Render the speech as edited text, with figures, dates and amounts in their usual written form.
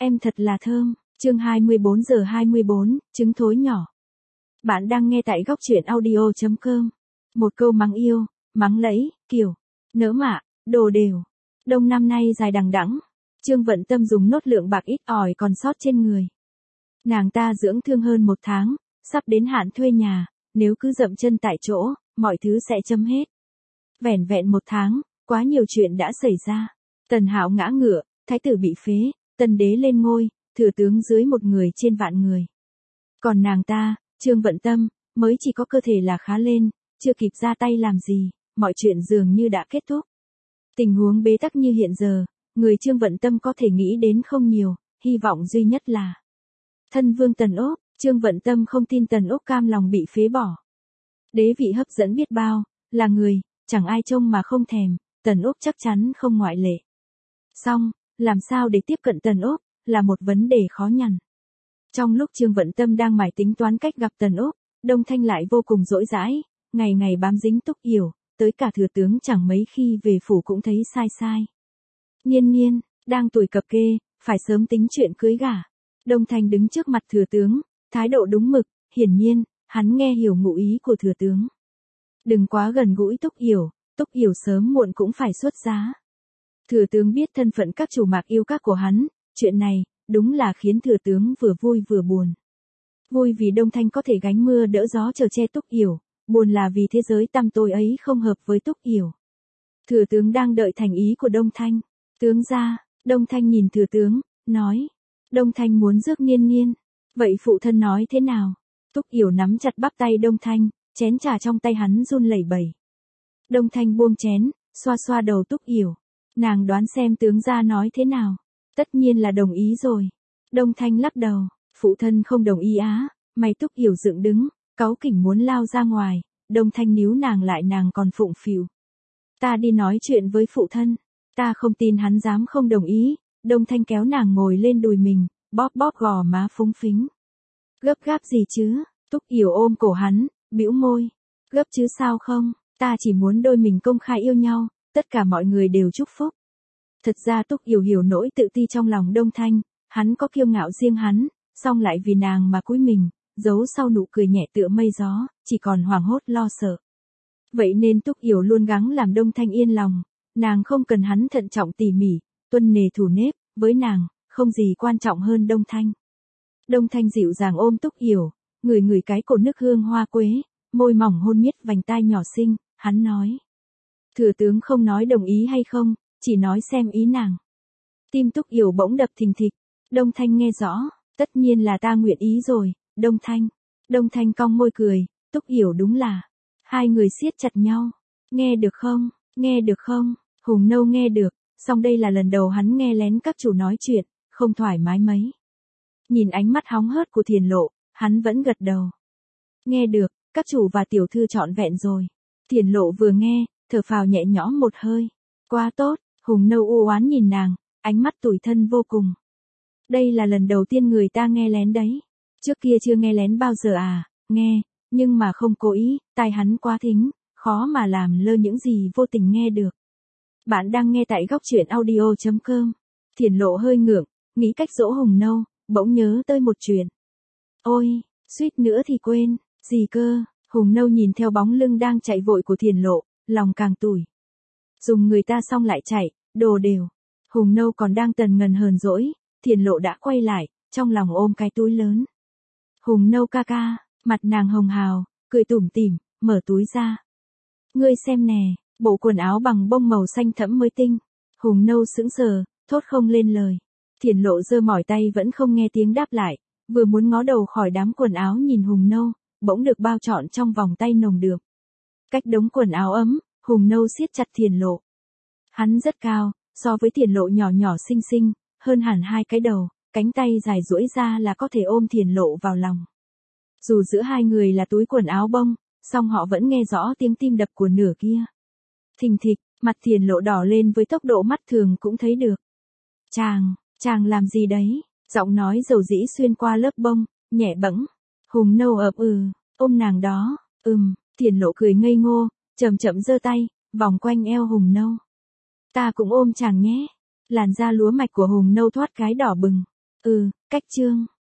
Em thật là thơm. Chương 24:24, trứng thối nhỏ. Bạn đang nghe tại góc truyện audio.com. Một câu mắng yêu, mắng lẫy, kiểu nỡ mạ, đồ đều. Đông năm nay dài đằng đẵng. Trương Vận Tâm dùng nốt lượng bạc ít ỏi còn sót trên người. Nàng ta dưỡng thương hơn 1 tháng, sắp đến hạn thuê nhà, nếu cứ dậm chân tại chỗ, mọi thứ sẽ chấm hết. Vẻn vẹn 1 tháng, quá nhiều chuyện đã xảy ra. Tần Hạo ngã ngựa, thái tử bị phế, tân đế lên ngôi, thừa tướng dưới 1 người trên vạn người. Còn nàng ta, Trương Vận Tâm, mới chỉ có cơ thể là khá lên, chưa kịp ra tay làm gì, mọi chuyện dường như đã kết thúc. Tình huống bế tắc như hiện giờ, người Trương Vận Tâm có thể nghĩ đến không nhiều, hy vọng duy nhất là thân vương Tần Úc. Trương Vận Tâm không tin Tần Úc cam lòng bị phế bỏ. Đế vị hấp dẫn biết bao, là người, chẳng ai trông mà không thèm, Tần Úc chắc chắn không ngoại lệ. Song, làm sao để tiếp cận Tần Úc, là một vấn đề khó nhằn. Trong lúc Trương Vận Tâm đang mải tính toán cách gặp Tần Úc, Đông Thanh lại vô cùng dỗi dãi, ngày ngày bám dính Túc Yểu, tới cả thừa tướng chẳng mấy khi về phủ cũng thấy sai sai. Nhiên Nhiên, đang tuổi cập kê, phải sớm tính chuyện cưới gả. Đông Thanh đứng trước mặt thừa tướng, thái độ đúng mực, hiển nhiên, hắn nghe hiểu ngụ ý của thừa tướng. Đừng quá gần gũi Túc Yểu sớm muộn cũng phải xuất giá. Thừa tướng biết thân phận các chủ mạc yêu các của hắn, chuyện này, đúng là khiến thừa tướng vừa vui vừa buồn. Vui vì Đông Thanh có thể gánh mưa đỡ gió chở che Túc Yểu, buồn là vì thế giới tăm tối ấy không hợp với Túc Yểu. Thừa tướng đang đợi thành ý của Đông Thanh. Tướng ra, Đông Thanh nhìn thừa tướng, nói. Đông Thanh muốn rước Nhiên Nhiên. Vậy phụ thân nói thế nào? Túc Yểu nắm chặt bắp tay Đông Thanh, chén trà trong tay hắn run lẩy bẩy. Đông Thanh buông chén, xoa xoa đầu Túc Yểu. Nàng đoán xem tướng gia nói thế nào. Tất nhiên là đồng ý rồi. Đông Thanh lắc đầu, phụ thân không đồng ý á. Mày Túc Yểu dựng đứng, cáu kỉnh muốn lao ra ngoài. Đông Thanh níu nàng lại, nàng còn phụng phịu. Ta đi nói chuyện với phụ thân. Ta không tin hắn dám không đồng ý. Đông Thanh kéo nàng ngồi lên đùi mình, bóp bóp gò má phúng phính. Gấp gáp gì chứ? Túc Yểu ôm cổ hắn, bĩu môi. Gấp chứ sao không? Ta chỉ muốn đôi mình công khai yêu nhau, tất cả mọi người đều chúc phúc. Thật ra Túc Yểu hiểu nỗi tự ti trong lòng Đông Thanh, hắn có kiêu ngạo riêng hắn, song lại vì nàng mà cúi mình, giấu sau nụ cười nhẹ tựa mây gió, chỉ còn hoảng hốt lo sợ. Vậy nên Túc Yểu luôn gắng làm Đông Thanh yên lòng, nàng không cần hắn thận trọng tỉ mỉ, tuân nề thủ nếp, với nàng, không gì quan trọng hơn Đông Thanh. Đông Thanh dịu dàng ôm Túc Yểu, ngửi cái cổ nước hương hoa quế, môi mỏng hôn miết vành tai nhỏ xinh, hắn nói. Thừa tướng không nói đồng ý hay không, chỉ nói xem ý nàng. Tim Túc Yểu bỗng đập thình thịch, Đông Thanh nghe rõ, tất nhiên là ta nguyện ý rồi, Đông Thanh. Đông Thanh cong môi cười, Túc Yểu đúng là. Hai người siết chặt nhau, nghe được không, Hùng Nâu nghe được, song đây là lần đầu hắn nghe lén các chủ nói chuyện, không thoải mái mấy. Nhìn ánh mắt hóng hớt của Thiền Lộ, hắn vẫn gật đầu. Nghe được, các chủ và tiểu thư trọn vẹn rồi. Thiền Lộ vừa nghe, thở phào nhẹ nhõm một hơi. Quá tốt, Hùng Nâu u oán nhìn nàng, ánh mắt tủi thân vô cùng. Đây là lần đầu tiên người ta nghe lén đấy. Trước kia chưa nghe lén bao giờ à, nghe, nhưng mà không cố ý, tai hắn quá thính, khó mà làm lơ những gì vô tình nghe được. Bạn đang nghe tại góc truyện audio.com. Thiền Lộ hơi ngượng, nghĩ cách dỗ Hùng Nâu, bỗng nhớ tới một chuyện. Ôi, suýt nữa thì quên, gì cơ? Hùng Nâu nhìn theo bóng lưng đang chạy vội của Thiền Lộ, lòng càng tủi. Dùng người ta xong lại chạy, đồ đều. Hùng Nâu còn đang tần ngần hờn dỗi, Thiền Lộ đã quay lại, trong lòng ôm cái túi lớn. Hùng Nâu ca ca, mặt nàng hồng hào, cười tủm tỉm, mở túi ra. Ngươi xem nè, bộ quần áo bằng bông màu xanh thẫm mới tinh. Hùng Nâu sững sờ, thốt không lên lời. Thiền Lộ giơ mỏi tay vẫn không nghe tiếng đáp lại, vừa muốn ngó đầu khỏi đám quần áo nhìn Hùng Nâu, bỗng được bao trọn trong vòng tay nồng đượm. Cách đống quần áo ấm, Hùng Nâu siết chặt Thiền Lộ. Hắn rất cao, so với Thiền Lộ nhỏ nhỏ xinh xinh, hơn hẳn 2 cái đầu, cánh tay dài duỗi ra là có thể ôm Thiền Lộ vào lòng. Dù giữa hai người là túi quần áo bông, song họ vẫn nghe rõ tiếng tim đập của nửa kia. Thình thịch, mặt Thiền Lộ đỏ lên với tốc độ mắt thường cũng thấy được. Chàng làm gì đấy? Giọng nói dầu dĩ xuyên qua lớp bông, nhẹ bẫng. Hùng Nâu ậm ôm nàng đó, Thiền Lộ cười ngây ngô, chậm chậm giơ tay, vòng quanh eo Hùng Nâu. Ta cũng ôm chàng nhé. Làn da lúa mạch của Hùng Nâu thoát cái đỏ bừng. Cách chương.